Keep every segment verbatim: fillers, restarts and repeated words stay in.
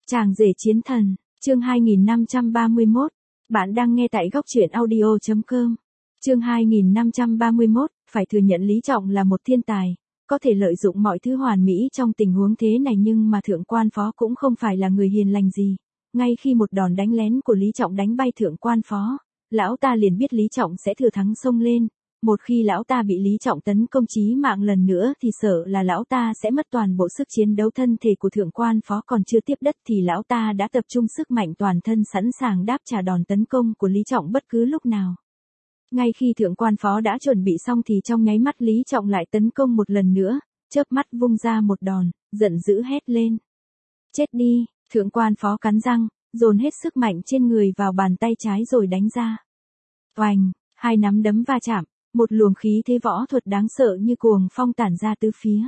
Chàng rể chiến thần, chương hai nghìn năm trăm ba mươi mốt. Bạn đang nghe tại góc truyện audio chấm com. Chương hai nghìn năm trăm ba mươi mốt, phải thừa nhận Lý Trọng là một thiên tài, có thể lợi dụng mọi thứ hoàn mỹ trong tình huống thế này, nhưng mà thượng quan phó cũng không phải là người hiền lành gì. Ngay khi một đòn đánh lén của Lý Trọng đánh bay thượng quan phó, lão ta liền biết Lý Trọng sẽ thừa thắng xông lên. Một khi lão ta bị Lý Trọng tấn công chí mạng lần nữa thì sợ là lão ta sẽ mất toàn bộ sức chiến đấu. Thân thể của thượng quan phó còn chưa tiếp đất thì lão ta đã tập trung sức mạnh toàn thân, sẵn sàng đáp trả đòn tấn công của Lý Trọng bất cứ lúc nào. Ngay khi thượng quan phó đã chuẩn bị xong thì trong nháy mắt Lý Trọng lại tấn công một lần nữa, chớp mắt vung ra một đòn, giận dữ hét lên. Chết đi, thượng quan phó cắn răng, dồn hết sức mạnh trên người vào bàn tay trái rồi đánh ra. Oành, hai nắm đấm va chạm. Một luồng khí thế võ thuật đáng sợ như cuồng phong tản ra tứ phía.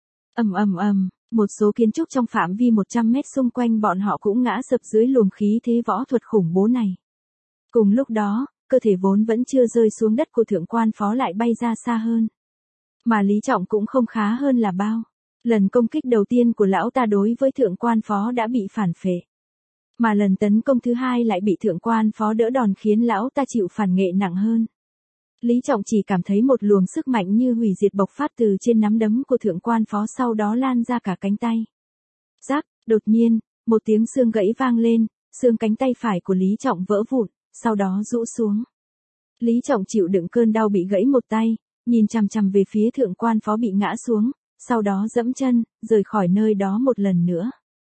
Ầm ầm ầm, một số kiến trúc trong phạm vi một trăm mét xung quanh bọn họ cũng ngã sập dưới luồng khí thế võ thuật khủng bố này. Cùng lúc đó, cơ thể vốn vẫn chưa rơi xuống đất của thượng quan phó lại bay ra xa hơn. Mà Lý Trọng cũng không khá hơn là bao. Lần công kích đầu tiên của lão ta đối với thượng quan phó đã bị phản phệ. Mà lần tấn công thứ hai lại bị thượng quan phó đỡ đòn khiến lão ta chịu phản nghệ nặng hơn. Lý Trọng chỉ cảm thấy một luồng sức mạnh như hủy diệt bộc phát từ trên nắm đấm của thượng quan phó, sau đó lan ra cả cánh tay. Rắc, đột nhiên, một tiếng xương gãy vang lên, xương cánh tay phải của Lý Trọng vỡ vụn, sau đó rũ xuống. Lý Trọng chịu đựng cơn đau bị gãy một tay, nhìn chằm chằm về phía thượng quan phó bị ngã xuống, sau đó dẫm chân, rời khỏi nơi đó một lần nữa.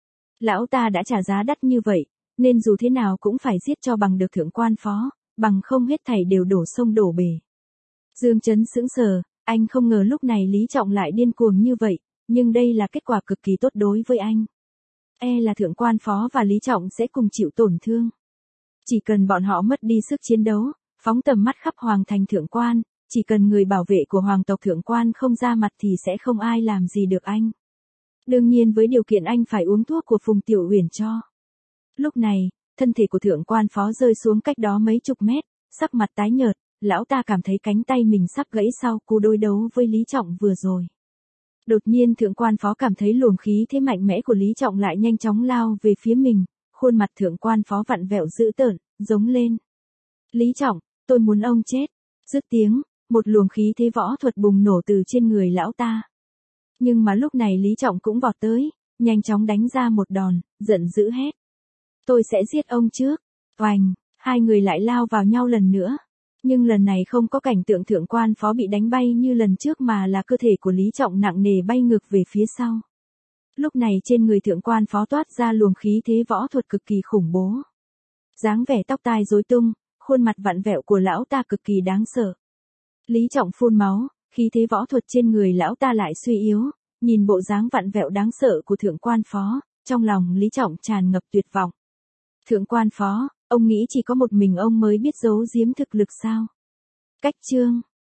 Lão ta đã trả giá đắt như vậy, nên dù thế nào cũng phải giết cho bằng được thượng quan phó. Bằng không hết thảy đều đổ sông đổ bể. Dương Chấn sững sờ, anh không ngờ lúc này Lý Trọng lại điên cuồng như vậy, nhưng đây là kết quả cực kỳ tốt đối với anh. E là thượng quan phó và Lý Trọng sẽ cùng chịu tổn thương. Chỉ cần bọn họ mất đi sức chiến đấu, phóng tầm mắt khắp hoàng thành thượng quan, chỉ cần người bảo vệ của hoàng tộc thượng quan không ra mặt thì sẽ không ai làm gì được anh. Đương nhiên với điều kiện anh phải uống thuốc của Phùng Tiểu Uyển cho. Lúc này, thân thể của thượng quan phó rơi xuống cách đó mấy chục mét, sắc mặt tái nhợt, lão ta cảm thấy cánh tay mình sắp gãy sau cú đối đấu với Lý Trọng vừa rồi. Đột nhiên thượng quan phó cảm thấy luồng khí thế mạnh mẽ của Lý Trọng lại nhanh chóng lao về phía mình, khuôn mặt thượng quan phó vặn vẹo dữ tợn, giống lên. Lý Trọng, tôi muốn ông chết. Dứt tiếng, một luồng khí thế võ thuật bùng nổ từ trên người lão ta. Nhưng mà lúc này Lý Trọng cũng vọt tới, nhanh chóng đánh ra một đòn, giận dữ hét. Tôi sẽ giết ông trước. Oành, hai người lại lao vào nhau lần nữa. Nhưng lần này không có cảnh tượng thượng quan phó bị đánh bay như lần trước mà là cơ thể của Lý Trọng nặng nề bay ngược về phía sau. Lúc này trên người thượng quan phó toát ra luồng khí thế võ thuật cực kỳ khủng bố. Dáng vẻ tóc tai rối tung, khuôn mặt vặn vẹo của lão ta cực kỳ đáng sợ. Lý Trọng phun máu, khí thế võ thuật trên người lão ta lại suy yếu, nhìn bộ dáng vặn vẹo đáng sợ của thượng quan phó, trong lòng Lý Trọng tràn ngập tuyệt vọng. Thượng quan phó, ông nghĩ chỉ có một mình ông mới biết giấu giếm thực lực sao? Cách chương